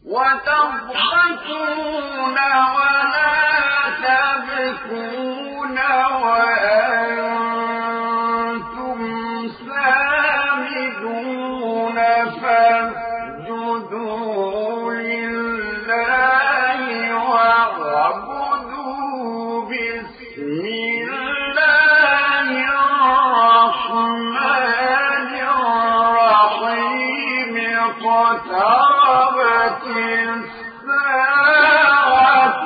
وتضحكون ولا تبكون وأنتم سامدون فاسجدوا لله واعبدوا باسم الله الرحمن الرحيم اقتربت الساعة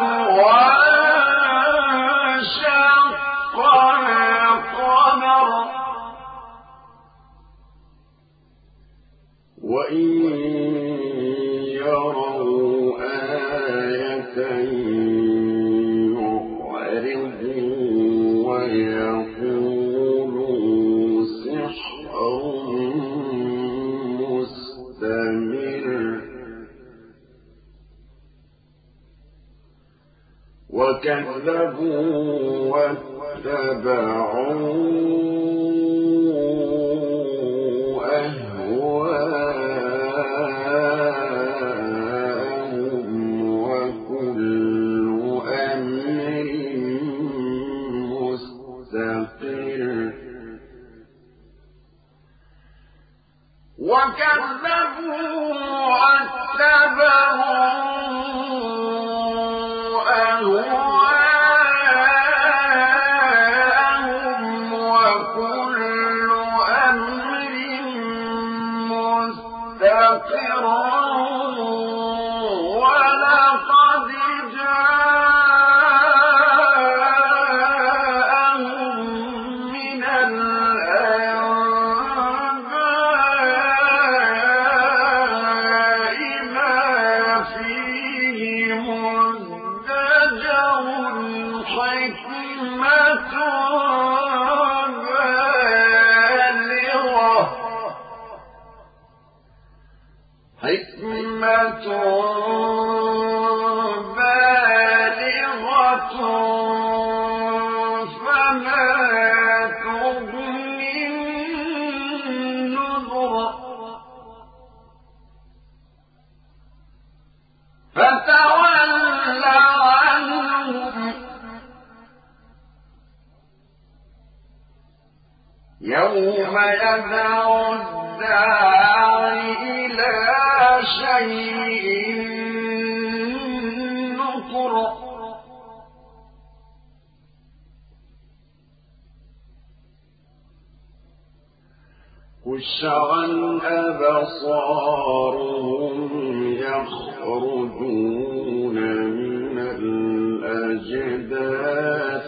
وانشق القمر وإن يروا آية يعرضوا ويقولوا سحر مستمر وكذبوا واتبعوا أهواءهم وكل أمر مستقر وكذبوا واتبعوا أهواءهم وكل أمر مستقر ولقد جاءهم من الأنباء ما فيه مزدجر حكمة بالغة فما تغني النذر فتول عنهم يوم يدعو الداعي إلى شيء نكر خش عن أبصارهم يخرجون من الأجداث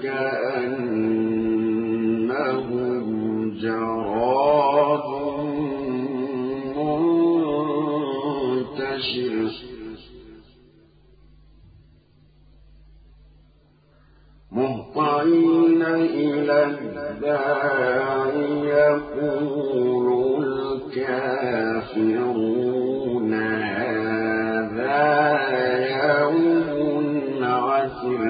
كأنهم جراد منتشر مهطعين إلى الداعي يقول الكافرون هذا يوم عسر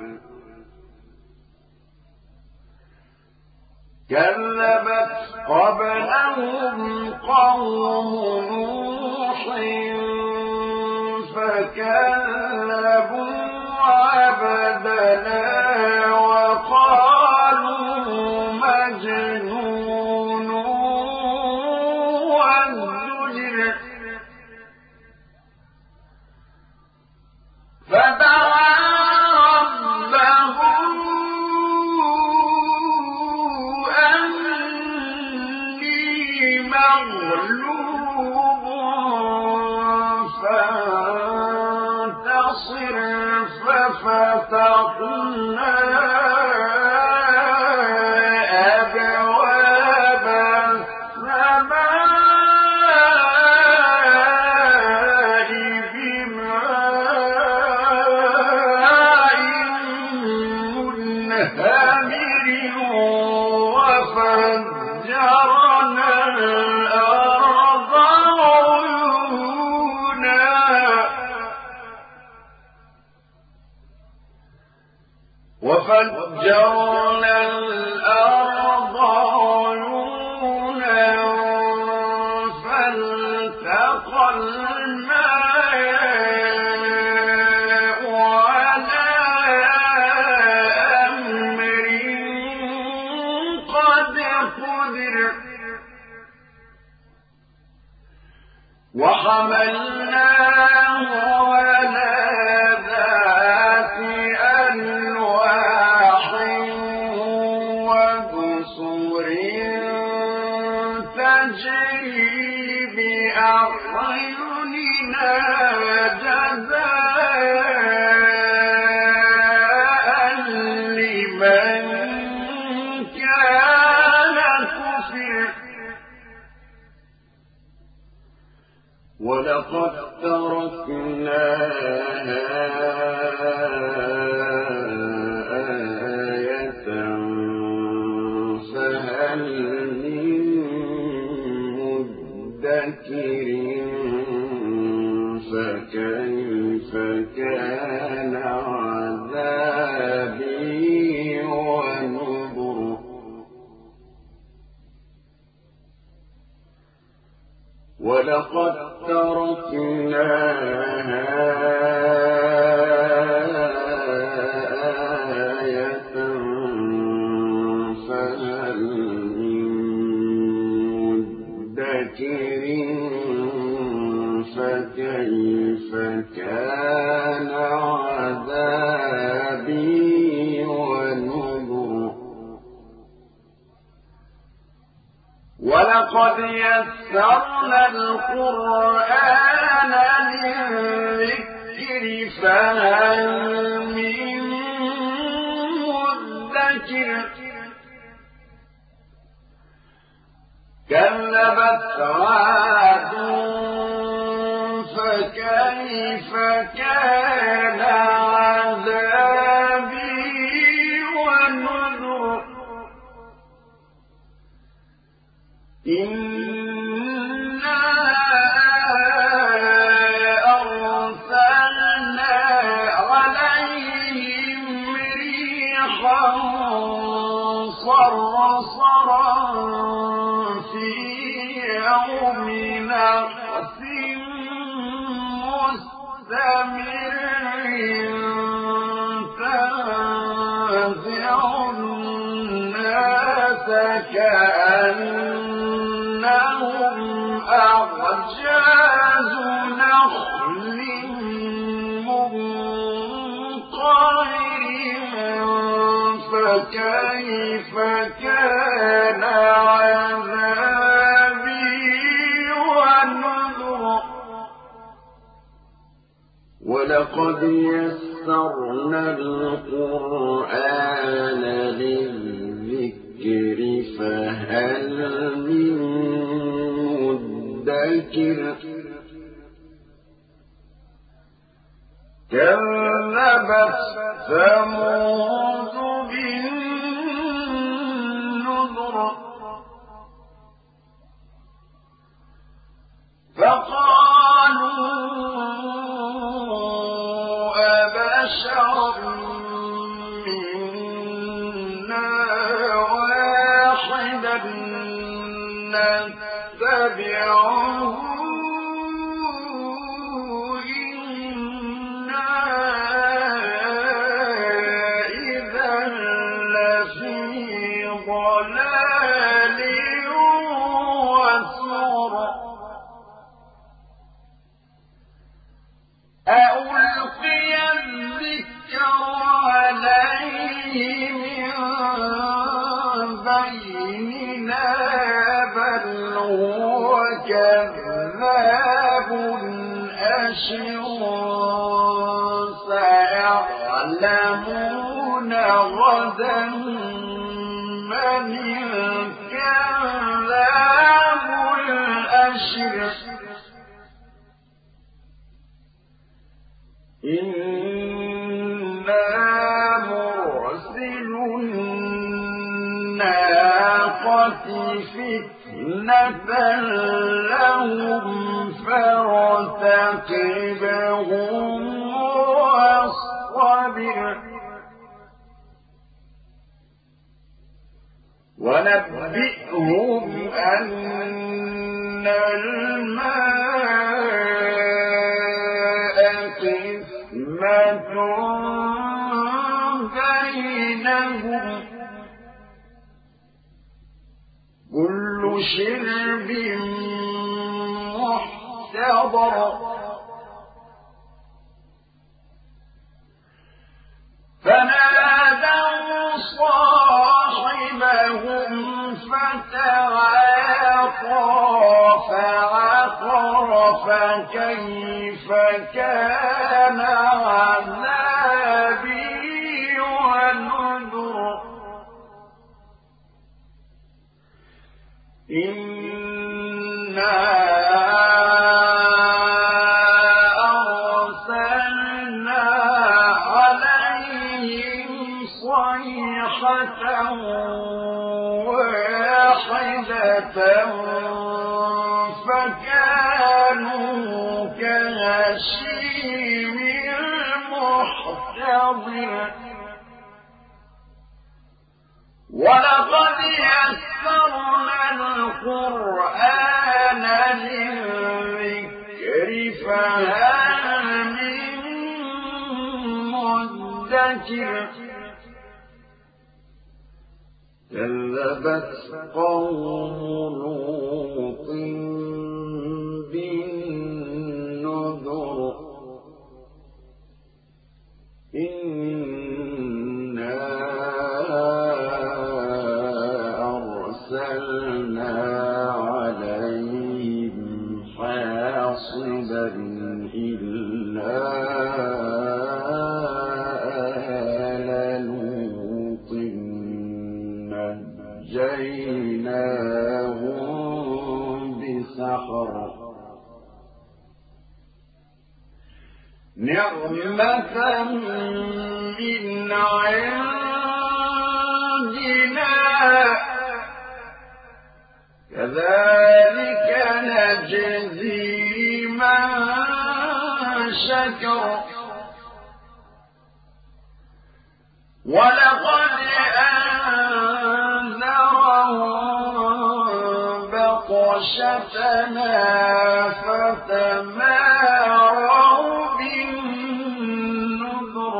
كذبت قبلهم قوم نوح فكذبوا عبدنا وقالوا مجنون وازدجر فدعا ربه أني مغلوب فانتصر ففتحنا أبواب السماء بماء منهمر وفجرنا الأرض عيونا فالتقى الماء وحملناه على ذات ألواح ودسر تجري بأعيننا جزاء لمن كان كفر ولقد تركناها آية فهل من مدكر فكيف كان عذابي ونذر ولقد تركناها آية فهل من مدكر فكيف كان عذابي ونذر ولقد يسرنا القرآن للذكر فهل من مدكر كذبت عاد فكيف كان عذابي ونذر إنا أرسلنا عليهم ريحا صرصرا في يوم نحس مستمر تنزع الناس كأنهم أعجاز نخل منقعر فكيف كان عذابي ونذر ولقد يسرنا القرآن للذكر فهل من مدكر كذبت ثمود بالنذر فقالوا أبشر منا واحدا نتبعه إنا إذا لفي ضلال وسعر ألقي الذكر عليه من بيننا بل هو كذاب أشر سيعلمون غدا من الكذاب الأشر إنا مرسل الناقة فتنة لهم فارتقبهم واصطبر ونبئهم أن الماء قسمة بينهم كل شرب محتضر انتظر فنادوا صاحبهم فتعاطى فعقر فكيف كان عذابي ونذر إنا أرسلنا عليهم صيحة واحدة فكانوا كهشيم المحتضر ولقد يسرنا القرآن للذكر فهل من مدكر كذبت قوم لوط بالنذر إنا أرسلنا عليهم حاصبا إلا آل لوط نجيناهم بسحر نعمة من عندنا كذلك نجزي من شكر ولقد أنذرهم بطشتنا فتماروا بالنذر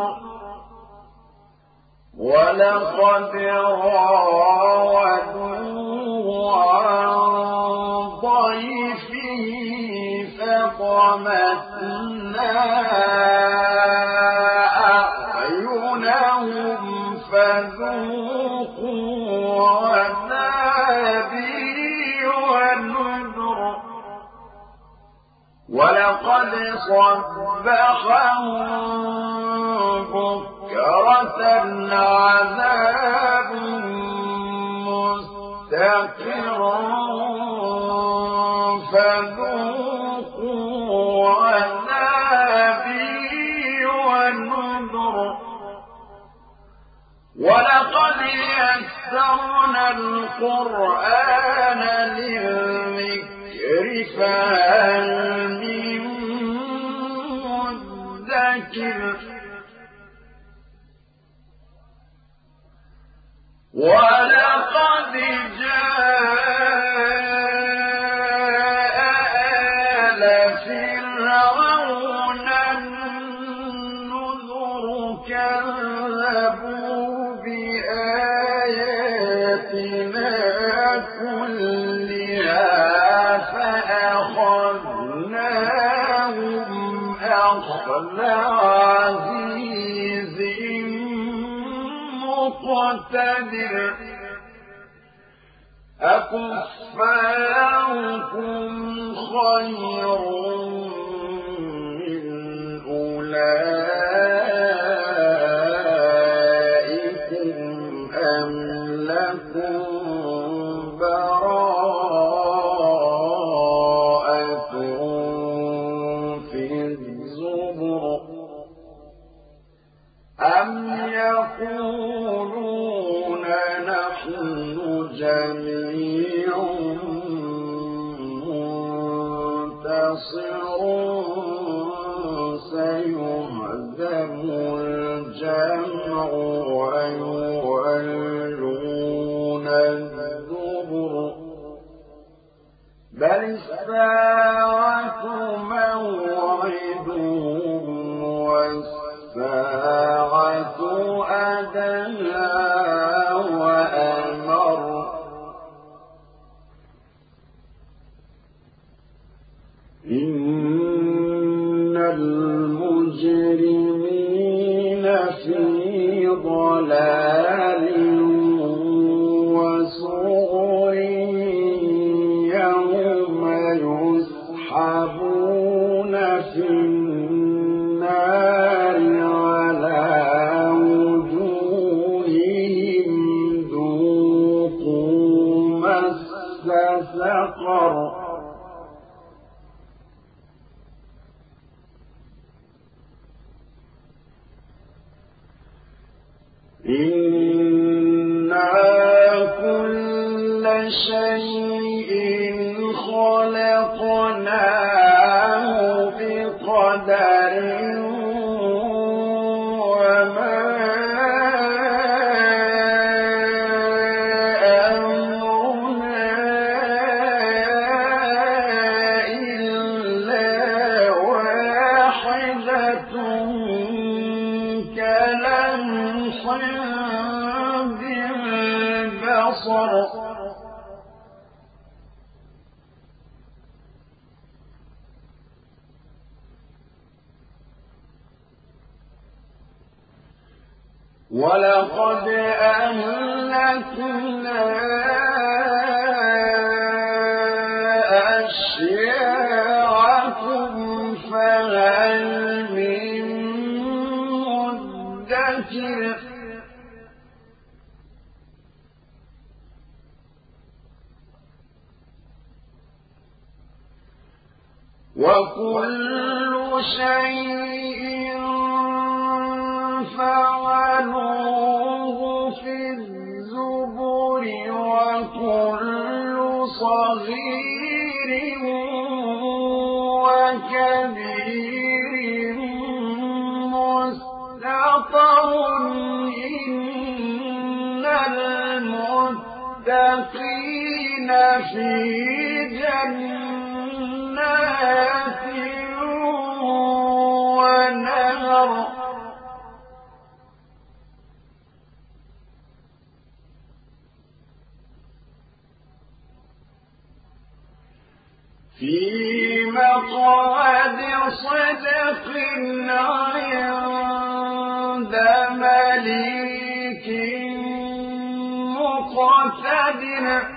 ولقد راودوه عن ضيفه فطمسنا أعينهم فذوقوا عذابي ونذر ولقد صبحهم بكرة عذاب مستقر فذوقوا عذابي ونذر ولقد يسرنا القرآن للذكر فهل من مدكر ولقد جاء آل فرعون النذر كذبوا بآياتنا كلها فأخذناهم أخذ عزيز مقتدر أكفاركم خير من أولئكم أم لكم براءة في الزبر أم يقولون نحن جميع منتصر سيهزم الجمع ويولون الدبر بل الساعة موعدهم والساعة أدهى وأمر إن يسحبون في النار على وجوههم ذوقوا مس سقر إنا كل شيء خلقناه بقدر وما أمرنا إلا واحدة كلمح بالبصر ولقد أهلكنا أشياعكم فهل من مدكر وكل شيء فعلوه في الزبر وكل صغير وكبير مستطر إن المتقين في جنات ونهر في مقعد صدق عند مليك مقتدر